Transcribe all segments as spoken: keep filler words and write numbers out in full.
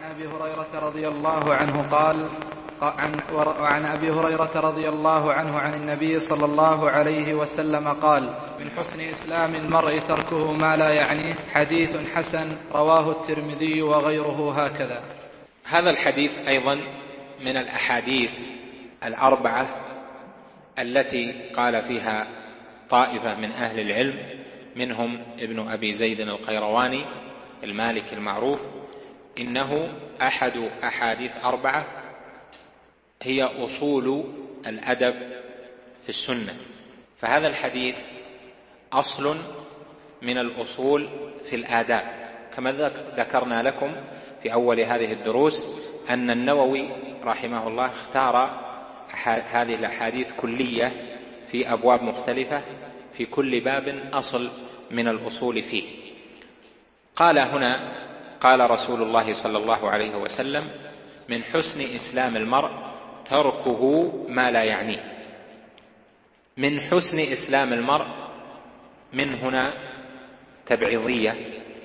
وعن أبي هريرة رضي الله عنه قال عن وعن أبي هريرة رضي الله عنه عن النبي صلى الله عليه وسلم قال: من حسن إسلام المرء تركه ما لا يعنيه. حديث حسن رواه الترمذي وغيره هكذا. هذا الحديث أيضا من الأحاديث الأربعة التي قال فيها طائفة من أهل العلم، منهم ابن أبي زيد القيرواني المالكي المعروف، إنه أحد أحاديث أربعة هي أصول الأدب في السنة. فهذا الحديث أصل من الأصول في الآداب، كما ذكرنا لكم في أول هذه الدروس أن النووي رحمه الله اختار هذه الأحاديث كلية في أبواب مختلفة، في كل باب أصل من الأصول فيه. قال هنا: قال رسول الله صلى الله عليه وسلم: من حسن إسلام المرء تركه ما لا يعنيه. من حسن إسلام المرء، من هنا تبعيضية،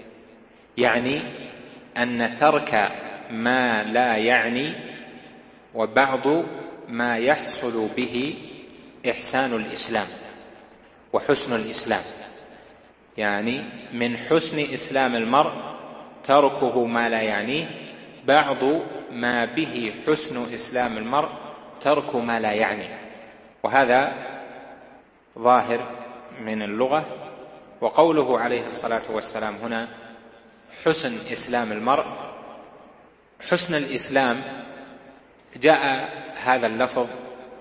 يعني أن ترك ما لا يعني وبعض ما يحصل به إحسان الإسلام وحسن الإسلام. يعني من حسن إسلام المرء تركه ما لا يعنيه، بعض ما به حسن إسلام المرء ترك ما لا يعني. وهذا ظاهر من اللغة. وقوله عليه الصلاة والسلام هنا حسن إسلام المرء، حسن الإسلام جاء هذا اللفظ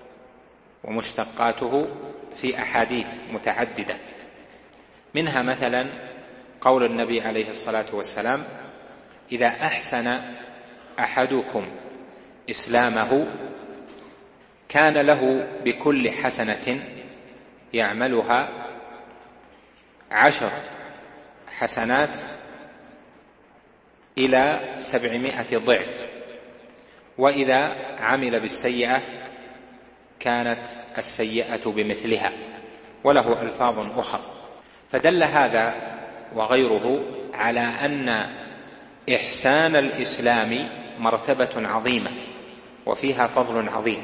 ومشتقاته في أحاديث متعددة، منها مثلا قول النبي عليه الصلاة والسلام: إذا أحسن أحدكم إسلامه كان له بكل حسنة يعملها عشر حسنات إلى سبعمائة ضعف، وإذا عمل بالسيئة كانت السيئة بمثلها، وله ألفاظ أخرى. فدل هذا وغيره على أن إحسان الإسلام مرتبة عظيمة وفيها فضل عظيم.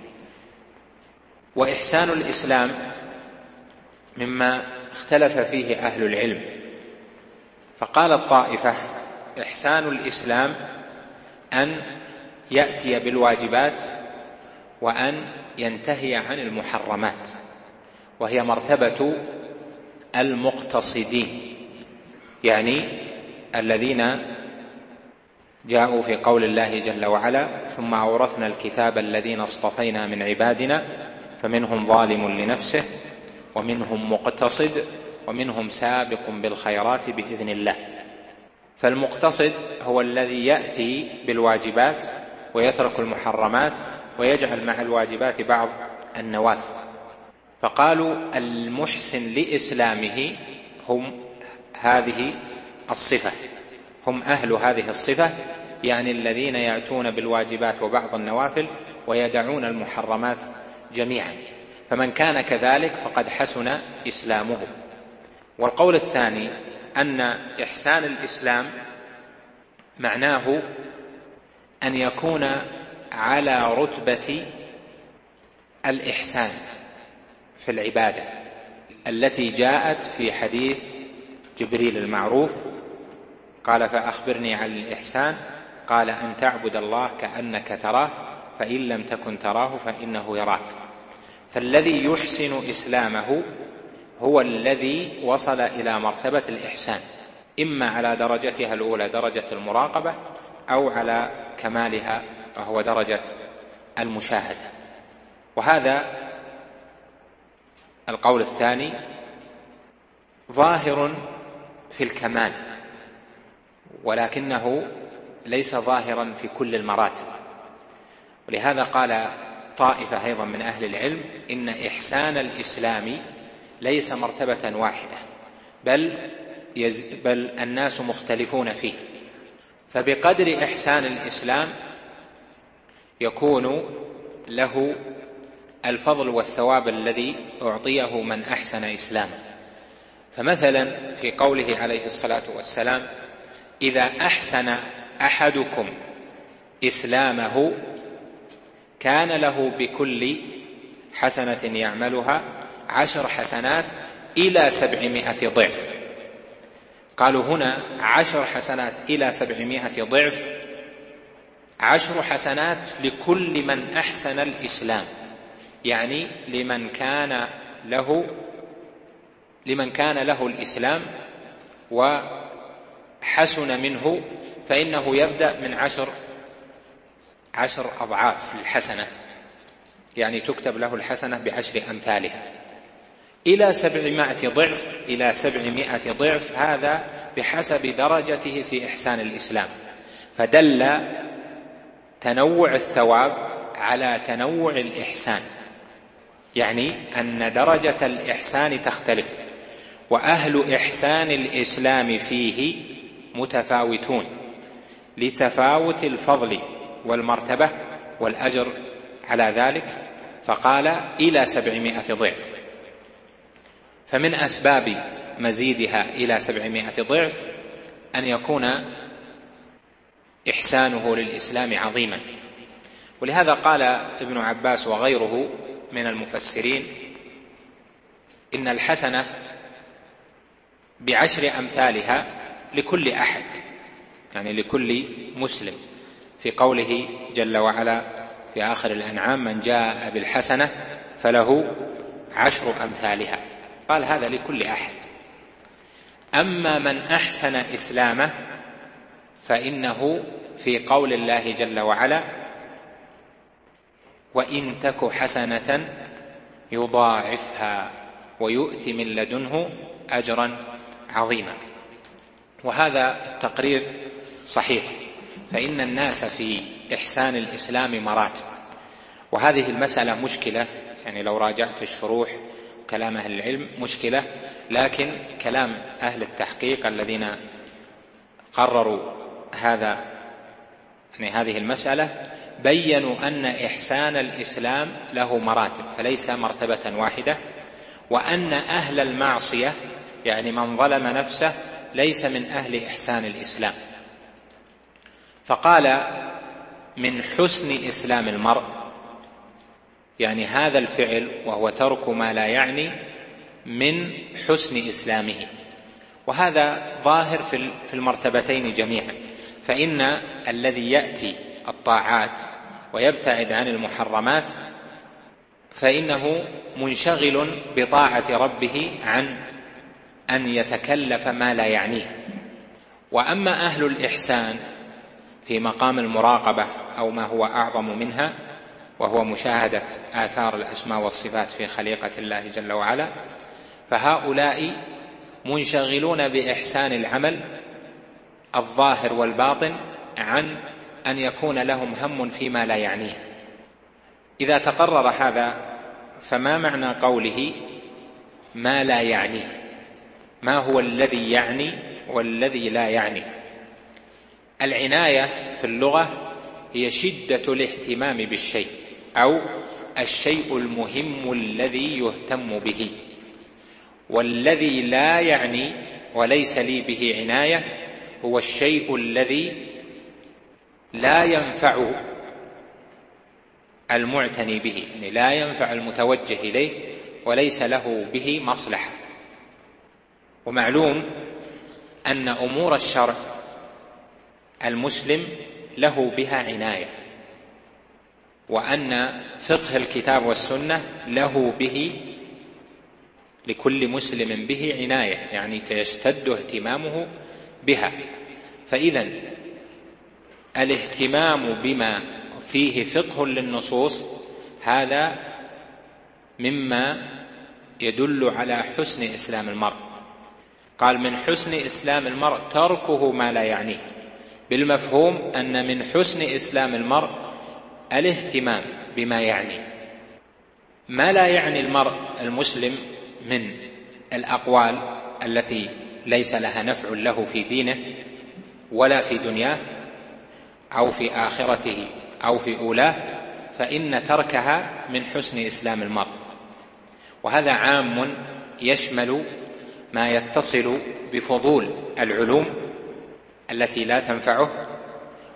وإحسان الإسلام مما اختلف فيه أهل العلم، فقال الطائفة: إحسان الإسلام أن يأتي بالواجبات وأن ينتهي عن المحرمات، وهي مرتبة المقتصدين، يعني الذين جاءوا في قول الله جل وعلا: ثم أورثنا الكتاب الذين اصطفينا من عبادنا فمنهم ظالم لنفسه ومنهم مقتصد ومنهم سابق بالخيرات بإذن الله. فالمقتصد هو الذي يأتي بالواجبات ويترك المحرمات ويجعل مع الواجبات بعض النوافل. فقالوا المحسن لإسلامه هم هذه الصفة، هم أهل هذه الصفة، يعني الذين يأتون بالواجبات وبعض النوافل ويدعون المحرمات جميعا. فمن كان كذلك فقد حسن إسلامه. والقول الثاني أن إحسان الإسلام معناه أن يكون على رتبة الإحسان في العبادة التي جاءت في حديث جبريل المعروف، قال: فأخبرني عن الإحسان، قال: أن تعبد الله كأنك تراه فإن لم تكن تراه فإنه يراك. فالذي يحسن إسلامه هو الذي وصل إلى مرتبة الإحسان، إما على درجتها الأولى درجة المراقبة، أو على كمالها وهو درجة المشاهدة. وهذا القول الثاني ظاهر في الكمال، ولكنه ليس ظاهرا في كل المراتب. ولهذا قال طائفة أيضا من أهل العلم: إن إحسان الإسلام ليس مرتبة واحدة، بل, يز... بل الناس مختلفون فيه. فبقدر إحسان الإسلام يكون له الفضل والثواب الذي أعطيه من أحسن إسلامه. فمثلا في قوله عليه الصلاة والسلام: إذا أحسن أحدكم إسلامه كان له بكل حسنة يعملها عشر حسنات إلى سبعمائة ضعف. قالوا هنا عشر حسنات إلى سبعمائة ضعف، عشر حسنات لكل من أحسن الإسلام، يعني لمن كان له لمن كان له الإسلام وحسن منه، فإنه يبدأ من عشر عشر أضعاف الحسنة، يعني تكتب له الحسنة بعشر أمثالها إلى سبعمائة ضعف. إلى سبعمائة ضعف هذا بحسب درجته في إحسان الإسلام، فدل تنوع الثواب على تنوع الإحسان، يعني أن درجة الإحسان تختلف، وأهل إحسان الإسلام فيه متفاوتون لتفاوت الفضل والمرتبة والأجر على ذلك، فقال إلى سبعمائة ضعف. فمن أسباب مزيدها إلى سبعمائة ضعف أن يكون إحسانه للإسلام عظيما. ولهذا قال ابن عباس وغيره من المفسرين إن الحسنة بعشر أمثالها لكل أحد، يعني لكل مسلم، في قوله جل وعلا في آخر الأنعام من جاء بالحسنة فله عشر أمثالها، قال هذا لكل أحد. أما من أحسن إسلامه فإنه في قول الله جل وعلا وإن تك حسنة يضاعفها ويؤتي من لدنه أجرا عظيما. وهذا التقرير صحيح، فإن الناس في إحسان الإسلام مراتب، وهذه المسألة مشكلة، يعني لو راجعت الشروح كلام أهل العلم مشكلة، لكن كلام أهل التحقيق الذين قرروا هذا يعني هذه المسألة بيّنوا أن إحسان الإسلام له مراتب، فليس مرتبة واحدة، وأن أهل المعصية يعني من ظلم نفسه ليس من أهل إحسان الإسلام. فقال من حسن إسلام المرء، يعني هذا الفعل وهو ترك ما لا يعني من حسن إسلامه، وهذا ظاهر في المرتبتين جميعا. فإن الذي يأتي الطاعات ويبتعد عن المحرمات فإنه منشغل بطاعة ربه عن أن يتكلف ما لا يعنيه. وأما أهل الإحسان في مقام المراقبة أو ما هو أعظم منها، وهو مشاهدة آثار الأسماء والصفات في خليقة الله جل وعلا، فهؤلاء منشغلون بإحسان العمل الظاهر والباطن عن أن يكون لهم هم فيما لا يعنيه. إذا تقرر هذا فما معنى قوله ما لا يعنيه؟ ما هو الذي يعني والذي لا يعني؟ العناية في اللغة هي شدة الاهتمام بالشيء أو الشيء المهم الذي يهتم به، والذي لا يعني وليس لي به عناية هو الشيء الذي لا ينفع المعتني به، يعني لا ينفع المتوجه إليه وليس له به مصلحة. ومعلوم أن أمور الشرع المسلم له بها عناية، وأن فقه الكتاب والسنة له به لكل مسلم به عناية، يعني يشتد اهتمامه بها. فإذا الاهتمام بما فيه فقه للنصوص هذا مما يدل على حسن إسلام المرء. قال من حسن إسلام المرء تركه ما لا يعنيه، بالمفهوم أن من حسن إسلام المرء الاهتمام بما يعني. ما لا يعني المرء المسلم من الأقوال التي ليس لها نفع له في دينه ولا في دنياه أو في آخرته أو في أولاه، فإن تركها من حسن إسلام المرء. وهذا عام يشمل ما يتصل بفضول العلوم التي لا تنفعه،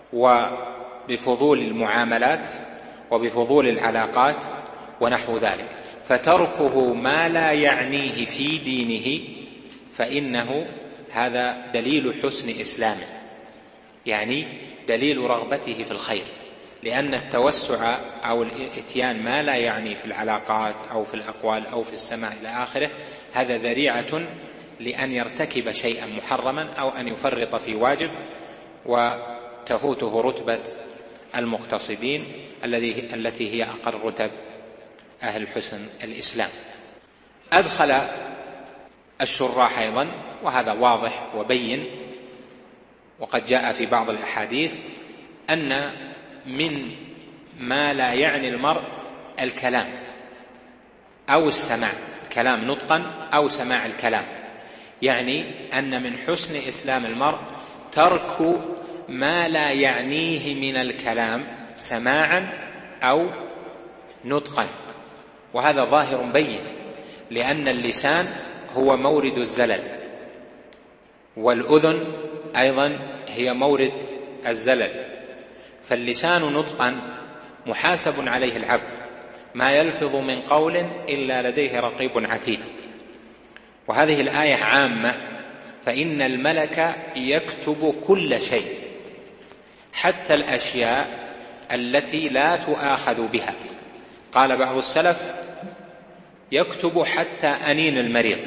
وبفضول المعاملات وبفضول العلاقات ونحو ذلك، فتركه ما لا يعنيه في دينه فإنه هذا دليل حسن إسلامه، يعني دليل رغبته في الخير، لأن التوسع أو الإتيان ما لا يعني في العلاقات أو في الأقوال أو في السماع إلى آخره هذا ذريعة لأن يرتكب شيئا محرما أو أن يفرط في واجب وتفوته رتبة المقتصدين التي هي أقل رتب أهل حسن الإسلام. أدخل الشراح أيضا، وهذا واضح وبين وقد جاء في بعض الأحاديث، أن من ما لا يعني المرء الكلام أو السماع، الكلام نطقا أو سماع الكلام، يعني أن من حسن إسلام المرء ترك ما لا يعنيه من الكلام سماعا أو نطقا، وهذا ظاهر بين، لأن اللسان هو مورد الزلل، والأذن أيضا هي مورد الزلل، فاللسان نطقا محاسب عليه العبد، ما يلفظ من قول إلا لديه رقيب عتيد. وهذه الآية عامة، فإن الملك يكتب كل شيء حتى الأشياء التي لا تؤاخذ بها. قال بعض السلف يكتب حتى أنين المريض،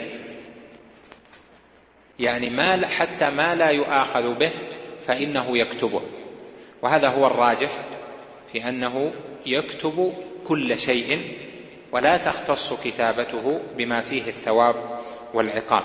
يعني ما حتى ما لا يؤاخذ به فإنه يكتبه، وهذا هو الراجح في أنه يكتب كل شيء ولا تختص كتابته بما فيه الثواب والعقاب،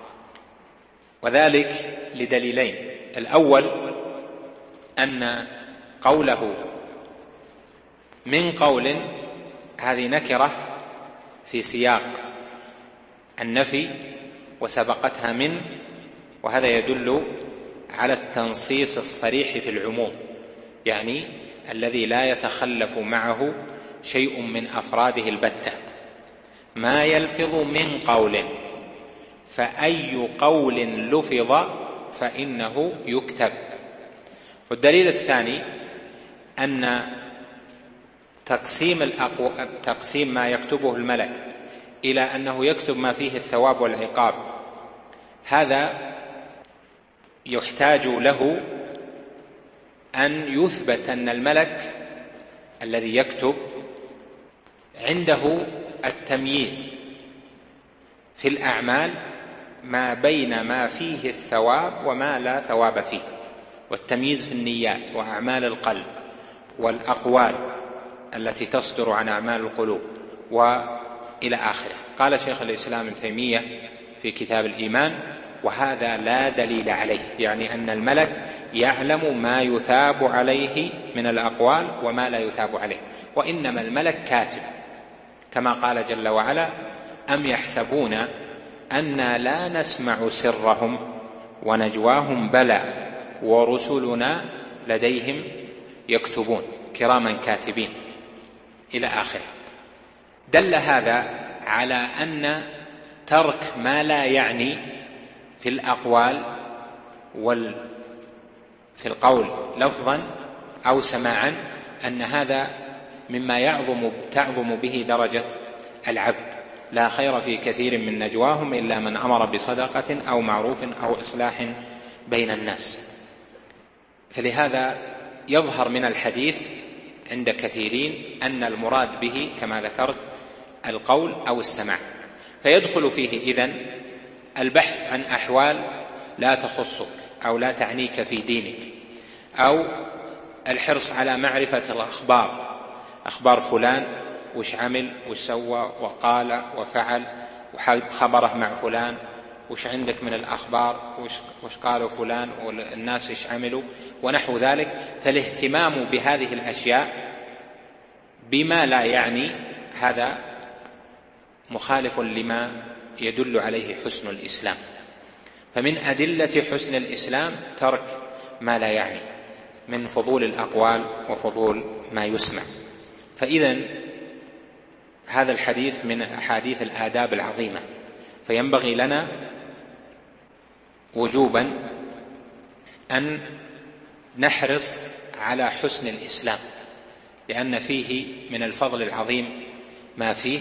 وذلك لدليلين. الأول أن قوله من قول هذه نكرة في سياق النفي وسبقتها من، وهذا يدل على التنصيص الصريح في العموم، يعني الذي لا يتخلف معه شيء من أفراده البتة. ما يلفظ من قول، فأي قول لفظ فإنه يكتب. والدليل الثاني أن تقسيم, الأقو... تقسيم ما يكتبه الملك إلى أنه يكتب ما فيه الثواب والعقاب، هذا يحتاج له أن يثبت أن الملك الذي يكتب عنده التمييز في الأعمال ما بين ما فيه الثواب وما لا ثواب فيه، والتمييز في النيات وأعمال القلب والأقوال التي تصدر عن أعمال القلوب وإلى آخره. قال شيخ الإسلام ابن تيمية في كتاب الإيمان: وهذا لا دليل عليه، يعني أن الملك يعلم ما يثاب عليه من الأقوال وما لا يثاب عليه، وإنما الملك كاتب، كما قال جل وعلا: أم يحسبون أنا لا نسمع سرهم ونجواهم بلى ورسلنا لديهم يكتبون كراما كاتبين إلى آخره. دل هذا على أن ترك ما لا يعني في الأقوال وال في القول لفظا أو سماعا أن هذا مما يعظم تعظم به درجة العبد. لا خير في كثير من نجواهم إلا من أمر بصدقة أو معروف أو إصلاح بين الناس. فلهذا يظهر من الحديث عند كثيرين أن المراد به كما ذكرت القول أو السماع، فيدخل فيه إذن البحث عن أحوال لا تخصك أو لا تعنيك في دينك، أو الحرص على معرفة الأخبار، أخبار فلان وش عمل وش سوى وقال وفعل وخبره مع فلان، وش عندك من الأخبار وش, وش قالوا فلان والناس وش عملوا ونحو ذلك. فالاهتمام بهذه الأشياء بما لا يعني هذا مخالف لما يدل عليه حسن الإسلام. فمن أدلة حسن الإسلام ترك ما لا يعني من فضول الأقوال وفضول ما يسمع. فإذن هذا الحديث من أحاديث الآداب العظيمة، فينبغي لنا وجوبا أن نحرص على حسن الإسلام، لأن فيه من الفضل العظيم ما فيه.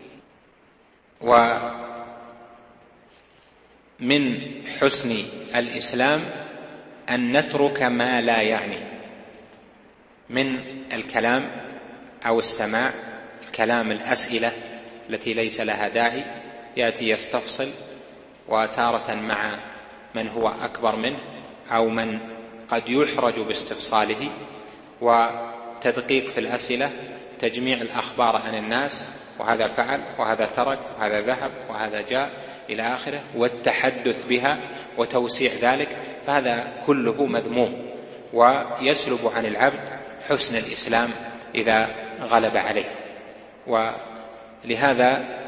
ومن حسن الإسلام أن نترك ما لا يعني من الكلام أو السماع، كلام الأسئلة التي ليس لها داعي، يأتي يستفصل وتارة مع من هو أكبر منه أو من قد يحرج باستفصاله، وتدقيق في الأسئلة، تجميع الأخبار عن الناس، وهذا فعل وهذا ترك وهذا ذهب وهذا جاء إلى آخره، والتحدث بها وتوسيع ذلك، فهذا كله مذموم ويسلب عن العبد حسن الإسلام إذا غلب عليه. ولهذا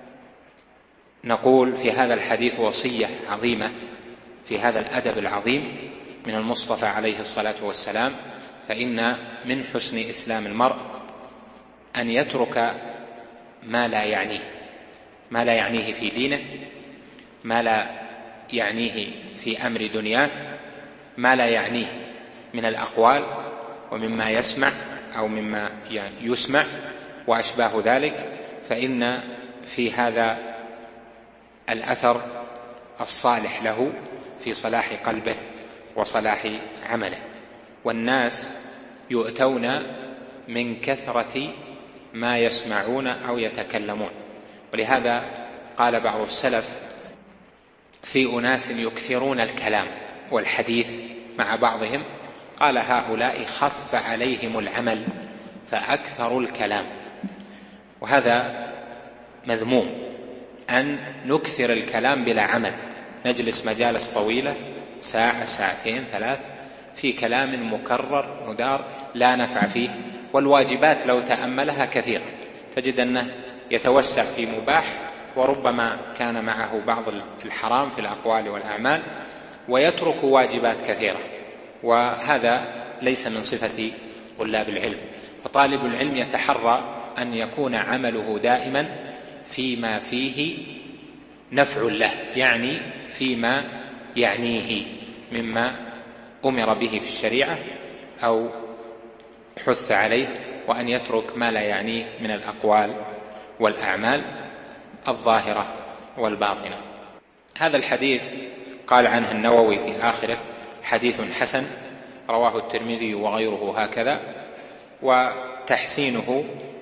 نقول في هذا الحديث وصية عظيمة في هذا الأدب العظيم من المصطفى عليه الصلاة والسلام، فإن من حسن إسلام المرء أن يترك ما لا يعنيه، ما لا يعنيه في دينه، ما لا يعنيه في أمر دنياه، ما لا يعنيه من الأقوال ومما يسمع أو مما يسمع وأشباه ذلك، فإن في هذا الأثر الصالح له في صلاح قلبه وصلاح عمله. والناس يؤتون من كثرة ما يسمعون أو يتكلمون، ولهذا قال بعض السلف في أناس يكثرون الكلام والحديث مع بعضهم، قال هؤلاء خف عليهم العمل فأكثروا الكلام. وهذا مذموم، أن نكثر الكلام بلا عمل، نجلس مجالس طويلة ساعة ساعتين ثلاث في كلام مكرر مدار لا نفع فيه، والواجبات لو تأملها كثيرا تجد أنه يتوسع في مباح، وربما كان معه بعض الحرام في الأقوال والأعمال، ويترك واجبات كثيرة، وهذا ليس من صفة طلاب العلم. فطالب العلم يتحرى أن يكون عمله دائما فيما فيه نفع له، يعني فيما يعنيه مما أمر به في الشريعة أو حث عليه، وأن يترك ما لا يعنيه من الأقوال والأعمال الظاهرة والباطنة. هذا الحديث قال عنه النووي في آخره حديث حسن رواه الترمذي وغيره هكذا، وتحسينه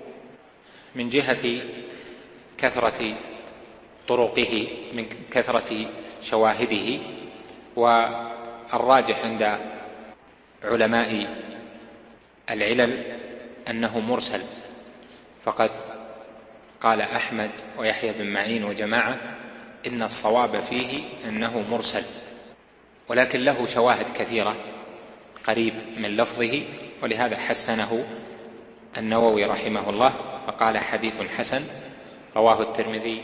من جهة كثرة طرقه، من كثرة شواهده، والراجح عند علماء العلل أنه مرسل، فقد قال أحمد ويحيى بن معين وجماعة إن الصواب فيه أنه مرسل، ولكن له شواهد كثيرة قريب من لفظه، ولهذا حسنه النووي رحمه الله فقال حديث حسن رواه الترمذي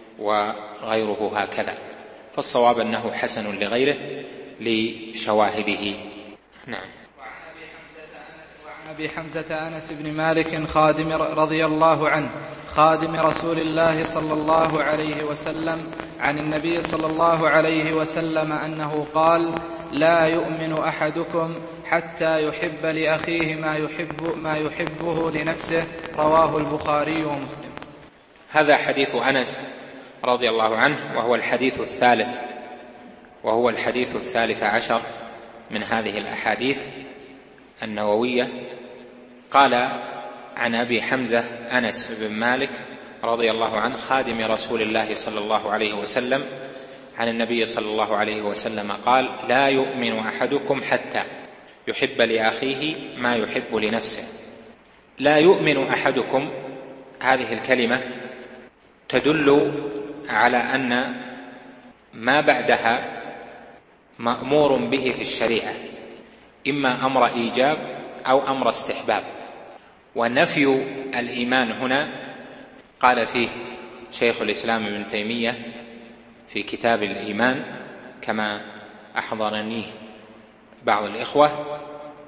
وغيره هكذا. فالصواب أنه حسن لغيره لشواهده. نعم. وعن أبي حمزة أنس بن مالك خادم رضي الله عنه خادم رسول الله صلى الله عليه وسلم عن النبي صلى الله عليه وسلم أنه قال: لا يؤمن أحدكم حتى يحب لأخيه ما يحب ما يحبه لنفسه، رواه البخاري ومسلم. هذا حديث أنس رضي الله عنه، وهو الحديث الثالث وهو الحديث الثالث عشر من هذه الأحاديث النووية. قال عن أبي حمزة أنس بن مالك رضي الله عنه خادم رسول الله صلى الله عليه وسلم عن النبي صلى الله عليه وسلم قال: لا يؤمن أحدكم حتى يحب لأخيه ما يحب لنفسه. لا يؤمن أحدكم، هذه الكلمة تدل على أن ما بعدها مأمور به في الشريعة، إما أمر إيجاب أو أمر استحباب. ونفي الإيمان هنا قال فيه شيخ الإسلام ابن تيمية في كتاب الإيمان كما أحضرني بعض الإخوة: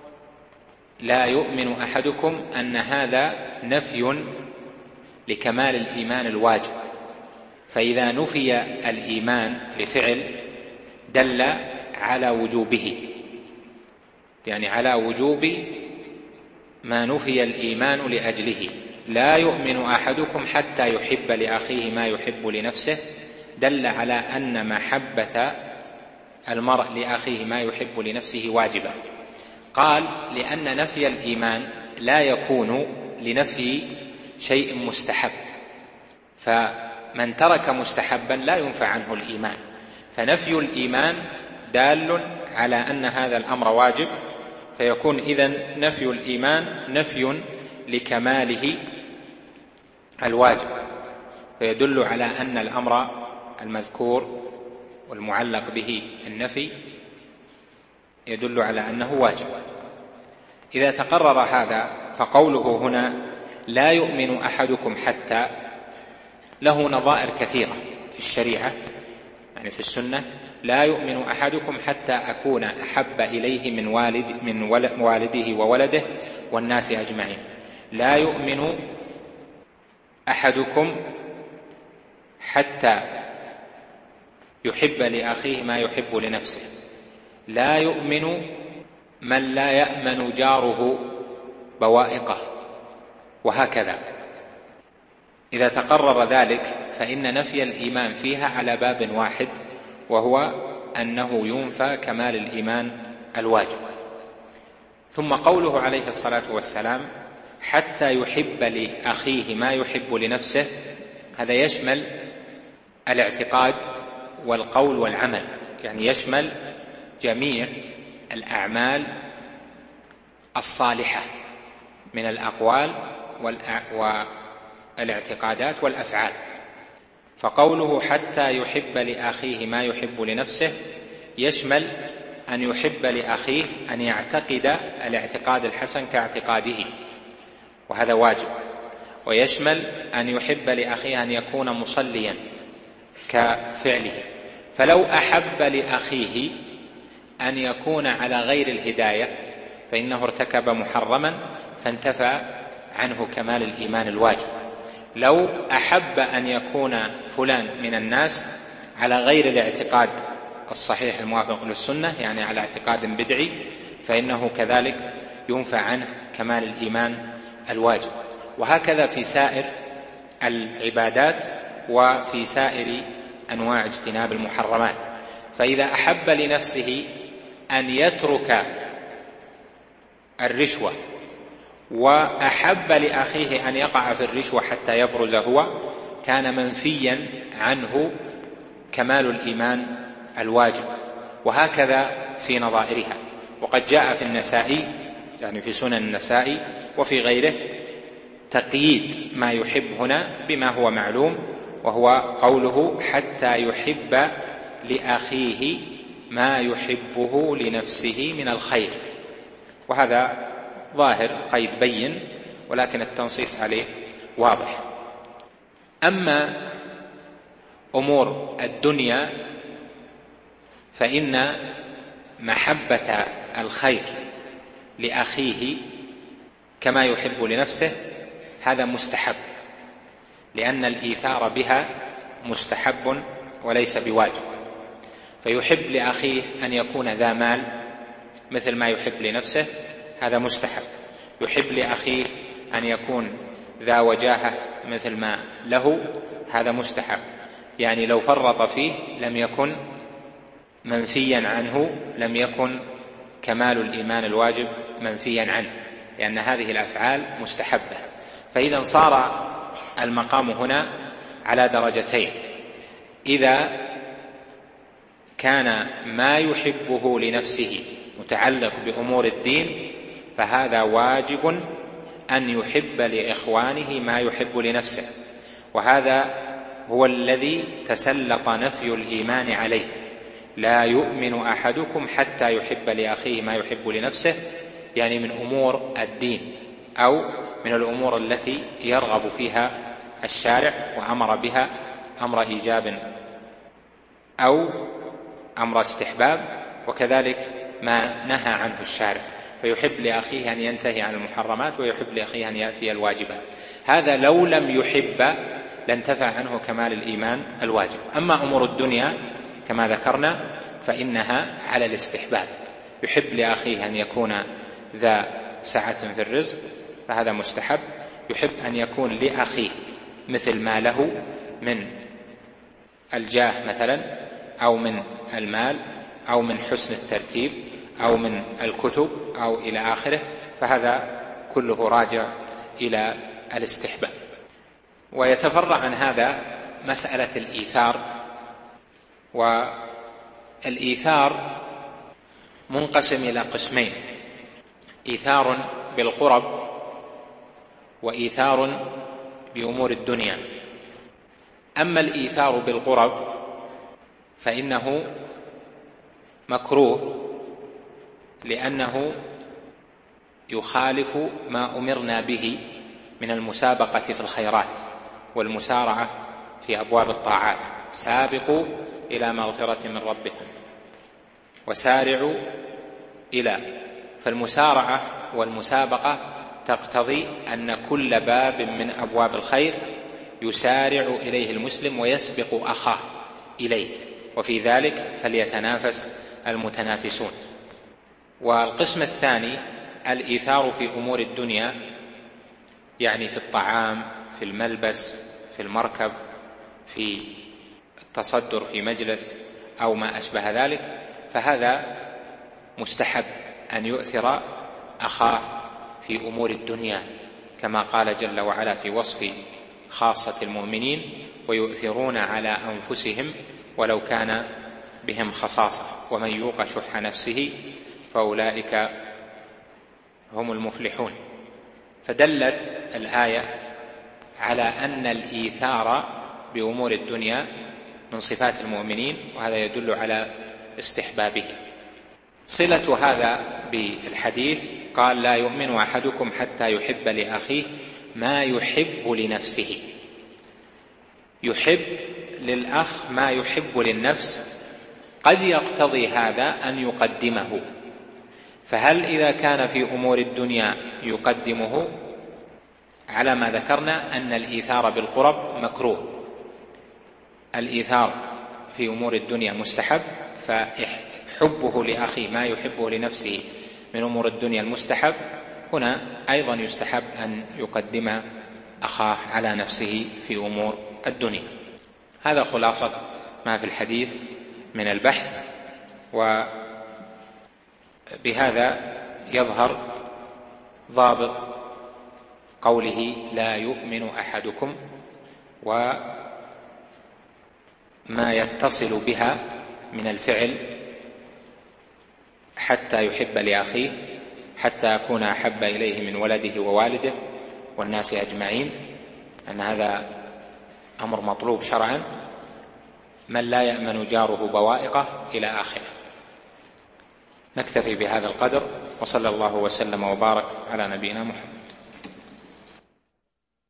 لا يؤمن أحدكم أن هذا نفي لكمال الإيمان الواجب، فإذا نفي الإيمان لفعل دل على وجوبه، يعني على وجوب ما نفي الإيمان لأجله. لا يؤمن أحدكم حتى يحب لأخيه ما يحب لنفسه، دل على أن محبة المرء لأخيه ما يحب لنفسه واجبة. قال لأن نفي الإيمان لا يكون لنفي شيء مستحب، فمن ترك مستحبا لا ينفع عنه الإيمان، فنفي الإيمان دال على أن هذا الأمر واجب، فيكون إذن نفي الإيمان نفي لكماله الواجب، فيدل على أن الأمر المذكور والمعلق به النفي يدل على أنه واجب. إذا تقرر هذا فقوله هنا لا يؤمن أحدكم حتى له نظائر كثيرة في الشريعة، يعني في السنة: لا يؤمن أحدكم حتى أكون أحب إليه من والد من والده وولده والناس أجمعين. لا يؤمن أحدكم حتى يحب لأخيه ما يحب لنفسه. لا يؤمن من لا يأمن جاره بوائقه، وهكذا. إذا تقرر ذلك فإن نفي الإيمان فيها على باب واحد، وهو أنه ينفى كمال الإيمان الواجب. ثم قوله عليه الصلاة والسلام حتى يحب لأخيه ما يحب لنفسه، هذا يشمل الاعتقاد والقول والعمل، يعني يشمل جميع الأعمال الصالحة من الأقوال والاعتقادات والأفعال. فقوله حتى يحب لأخيه ما يحب لنفسه يشمل أن يحب لأخيه أن يعتقد الاعتقاد الحسن كاعتقاده، وهذا واجب. ويشمل أن يحب لأخيه أن يكون مصليا كفعله، فلو أحب لأخيه أن يكون على غير الهداية فإنه ارتكب محرما فانتفى عنه كمال الإيمان الواجب. لو أحب أن يكون فلان من الناس على غير الاعتقاد الصحيح الموافق للسنة، يعني على اعتقاد بدعي، فإنه كذلك ينفى عنه كمال الإيمان الواجب. وهكذا في سائر العبادات وفي سائر أنواع اجتناب المحرمات. فإذا أحب لنفسه أن يترك الرشوة وأحب لأخيه أن يقع في الرشوة حتى يبرز هو، كان منفيا عنه كمال الإيمان الواجب. وهكذا في نظائرها. وقد جاء في النسائي، يعني في سنن النسائي وفي غيره، تقييد ما يحب هنا بما هو معلوم، وهو قوله حتى يحب لأخيه ما يحبه لنفسه من الخير. وهذا ظاهر قيد بين، ولكن التنصيص عليه واضح. أما أمور الدنيا فإن محبة الخير لأخيه كما يحب لنفسه هذا مستحب، لأن الإيثار بها مستحب وليس بواجب. فيحب لأخيه أن يكون ذا مال مثل ما يحب لنفسه، هذا مستحب. يحب لأخيه أن يكون ذا وجاهة مثل ما له، هذا مستحب. يعني لو فرط فيه لم يكن منفيا عنه، لم يكن كمال الإيمان الواجب منفيا عنه، لأن هذه الأفعال مستحبة. فإذا صار المقام هنا على درجتين: إذا كان ما يحبه لنفسه متعلق بأمور الدين فهذا واجب أن يحب لإخوانه ما يحب لنفسه، وهذا هو الذي تسلط نفي الإيمان عليه. لا يؤمن أحدكم حتى يحب لأخيه ما يحب لنفسه، يعني من أمور الدين أو من الأمور التي يرغب فيها الشارع وأمر بها أمر إيجاب أو أمر استحباب، وكذلك ما نهى عنه الشارع. فيحب لأخيه أن ينتهي عن المحرمات ويحب لأخيه أن يأتي الواجبات. هذا لو لم يحب لانتفع عنه كمال الإيمان الواجب. أما أمور الدنيا كما ذكرنا فإنها على الاستحباب، يحب لأخيه أن يكون ذا سعة في الرزق فهذا مستحب. يحب أن يكون لأخيه مثل ما له من الجاه مثلا، أو من المال، أو من حسن الترتيب، أو من الكتب، أو إلى آخره، فهذا كله راجع إلى الاستحباب. ويتفرع عن هذا مسألة الإيثار. والإيثار منقسم إلى قسمين: إيثار بالقرب وإيثار بأمور الدنيا. أما الإيثار بالقرب فإنه مكروه، لأنه يخالف ما أمرنا به من المسابقة في الخيرات والمسارعة في أبواب الطاعات. سابقوا إلى مغفرة من ربكم وسارعوا إلى. فالمسارعة والمسابقة تقتضي أن كل باب من أبواب الخير يسارع إليه المسلم ويسبق أخاه إليه، وفي ذلك فليتنافس المتنافسون. والقسم الثاني الإيثار في أمور الدنيا، يعني في الطعام، في الملبس، في المركب، في التصدر في مجلس أو ما أشبه ذلك، فهذا مستحب أن يؤثر أخاه في أمور الدنيا، كما قال جل وعلا في وصف خاصة المؤمنين: ويؤثرون على أنفسهم ولو كان بهم خصاصة ومن يوق شح نفسه فأولئك هم المفلحون. فدلت الآية على أن الإيثار بأمور الدنيا من صفات المؤمنين، وهذا يدل على استحبابه. صلة هذا بالحديث قال: لا يؤمن أحدكم حتى يحب لأخيه ما يحب لنفسه. يحب للأخ ما يحب للنفس، قد يقتضي هذا أن يقدمه. فهل إذا كان في أمور الدنيا يقدمه؟ على ما ذكرنا أن الإيثار بالقرب مكروه. الإيثار في أمور الدنيا مستحب، فحبه لأخيه ما يحبه لنفسه من أمور الدنيا المستحب. هنا أيضا يستحب أن يقدم أخاه على نفسه في أمور الدنيا. هذا خلاصة ما في الحديث من البحث. وبهذا يظهر ضابط قوله: لا يؤمن أحدكم، وما يتصل بها من الفعل حتى يحب لأخيه، حتى يكون أحب إليه من ولده ووالده والناس أجمعين، أن هذا أمر مطلوب شرعا. من لا يأمن جاره بوائقه إلى آخره. نكتفي بهذا القدر، وصلى الله وسلم وبارك على نبينا محمد.